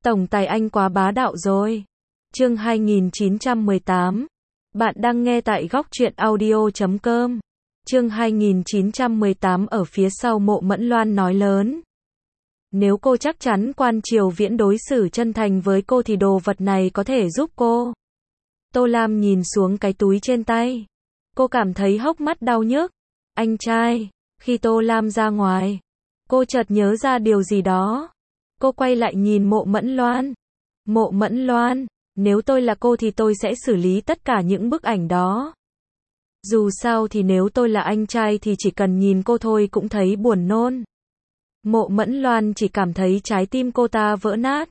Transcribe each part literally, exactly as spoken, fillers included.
Tổng tài anh quá bá đạo rồi. Chương hai nghìn chín trăm mười tám. Bạn đang nghe tại góc truyện audio chấm com. Chương hai nghìn chín trăm mười tám ở phía sau Mộ Mẫn Loan nói lớn. Nếu cô chắc chắn Quan Triều Viễn đối xử chân thành với cô thì đồ vật này có thể giúp cô. Tô Lam nhìn xuống cái túi trên tay. Cô cảm thấy hốc mắt đau nhức. Anh trai, khi Tô Lam ra ngoài, cô chợt nhớ ra điều gì đó. Cô quay lại nhìn Mộ Mẫn Loan. Mộ Mẫn Loan, nếu tôi là cô thì tôi sẽ xử lý tất cả những bức ảnh đó. Dù sao thì nếu tôi là anh trai thì chỉ cần nhìn cô thôi cũng thấy buồn nôn. Mộ Mẫn Loan chỉ cảm thấy trái tim cô ta vỡ nát.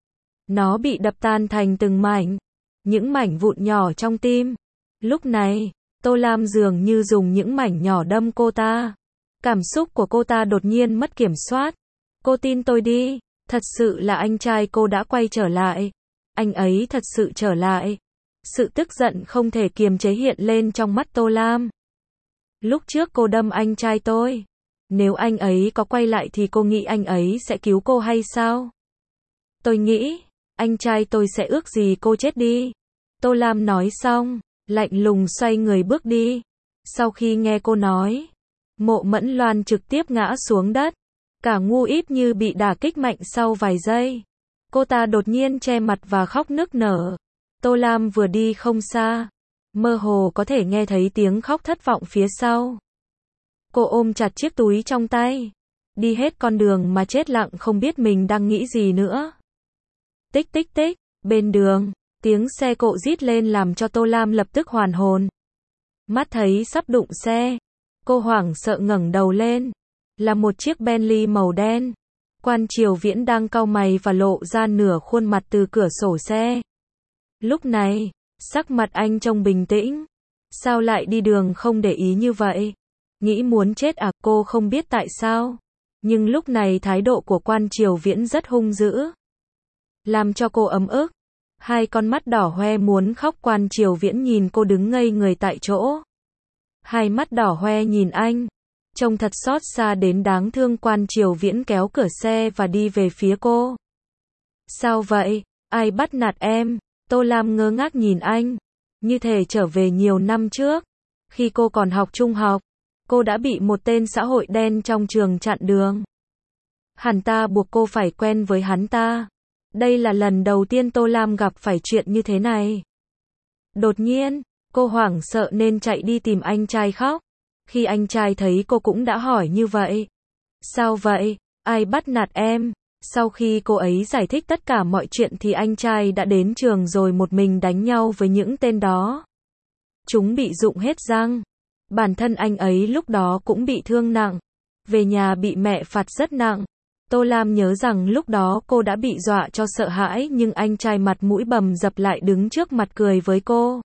Nó bị đập tan thành từng mảnh. Những mảnh vụn nhỏ trong tim. Lúc này, Tô Lam dường như dùng những mảnh nhỏ đâm cô ta. Cảm xúc của cô ta đột nhiên mất kiểm soát. Cô tin tôi đi, thật sự là anh trai cô đã quay trở lại. Anh ấy thật sự trở lại. Sự tức giận không thể kiềm chế hiện lên trong mắt Tô Lam. Lúc trước cô đâm anh trai tôi. Nếu anh ấy có quay lại thì cô nghĩ anh ấy sẽ cứu cô hay sao? Tôi nghĩ, anh trai tôi sẽ ước gì cô chết đi. Tô Lam nói xong, lạnh lùng xoay người bước đi. Sau khi nghe cô nói, Mộ Mẫn Loan trực tiếp ngã xuống đất. Cả ngu íp như bị đả kích mạnh sau vài giây. Cô ta đột nhiên che mặt và khóc nức nở. Tô Lam vừa đi không xa, mơ hồ có thể nghe thấy tiếng khóc thất vọng phía sau. Cô ôm chặt chiếc túi trong tay. Đi hết con đường mà chết lặng không biết mình đang nghĩ gì nữa. Tích tích tích, bên đường, tiếng xe cộ rít lên làm cho Tô Lam lập tức hoàn hồn. Mắt thấy sắp đụng xe, cô hoảng sợ ngẩng đầu lên. Là một chiếc Bentley màu đen. Quan Triều Viễn đang cau mày và lộ ra nửa khuôn mặt từ cửa sổ xe. Lúc này, sắc mặt anh trông bình tĩnh. Sao lại đi đường không để ý như vậy? Nghĩ muốn chết à? Cô không biết tại sao. Nhưng lúc này thái độ của Quan Triều Viễn rất hung dữ. Làm cho cô ấm ức. Hai con mắt đỏ hoe muốn khóc. Quan Triều Viễn nhìn cô đứng ngây người tại chỗ. Hai mắt đỏ hoe nhìn anh. Trông thật xót xa đến đáng thương. Quan Triều Viễn kéo cửa xe và đi về phía cô. Sao vậy? Ai bắt nạt em? Tô Lam ngơ ngác nhìn anh. Như thể trở về nhiều năm trước. Khi cô còn học trung học, cô đã bị một tên xã hội đen trong trường chặn đường. Hắn ta buộc cô phải quen với hắn ta. Đây là lần đầu tiên Tô Lam gặp phải chuyện như thế này. Đột nhiên, cô hoảng sợ nên chạy đi tìm anh trai khóc. Khi anh trai thấy cô cũng đã hỏi như vậy. Sao vậy? Ai bắt nạt em? Sau khi cô ấy giải thích tất cả mọi chuyện thì anh trai đã đến trường rồi một mình đánh nhau với những tên đó. Chúng bị rụng hết răng. Bản thân anh ấy lúc đó cũng bị thương nặng. Về nhà bị mẹ phạt rất nặng. Tô Lam nhớ rằng lúc đó cô đã bị dọa cho sợ hãi nhưng anh trai mặt mũi bầm dập lại đứng trước mặt cười với cô.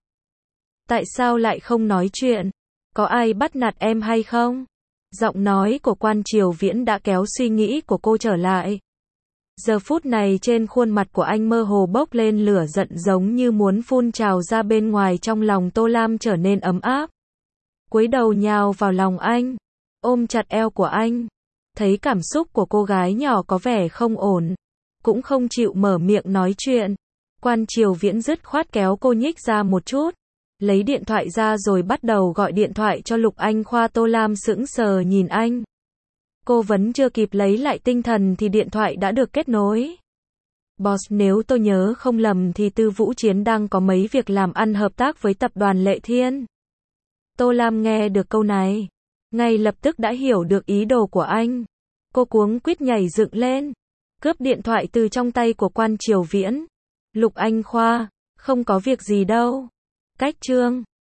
Tại sao lại không nói chuyện? Có ai bắt nạt em hay không? Giọng nói của Quan Triều Viễn đã kéo suy nghĩ của cô trở lại. Giờ phút này trên khuôn mặt của anh mơ hồ bốc lên lửa giận giống như muốn phun trào ra bên ngoài. Trong lòng Tô Lam trở nên ấm áp. Cúi đầu nhào vào lòng anh, ôm chặt eo của anh. Thấy cảm xúc của cô gái nhỏ có vẻ không ổn, cũng không chịu mở miệng nói chuyện. Quan Triều Viễn dứt khoát kéo cô nhích ra một chút. Lấy điện thoại ra rồi bắt đầu gọi điện thoại cho Lục Anh Khoa. Tô Lam sững sờ nhìn anh. Cô vẫn chưa kịp lấy lại tinh thần thì điện thoại đã được kết nối. Boss, nếu tôi nhớ không lầm thì Tư Vũ Chiến đang có mấy việc làm ăn hợp tác với tập đoàn Lệ Thiên. Tô Lam nghe được câu này, ngay lập tức đã hiểu được ý đồ của anh. Cô cuống quýt nhảy dựng lên, cướp điện thoại từ trong tay của Quan Triều Viễn. Lục Anh Khoa, không có việc gì đâu. Cách chương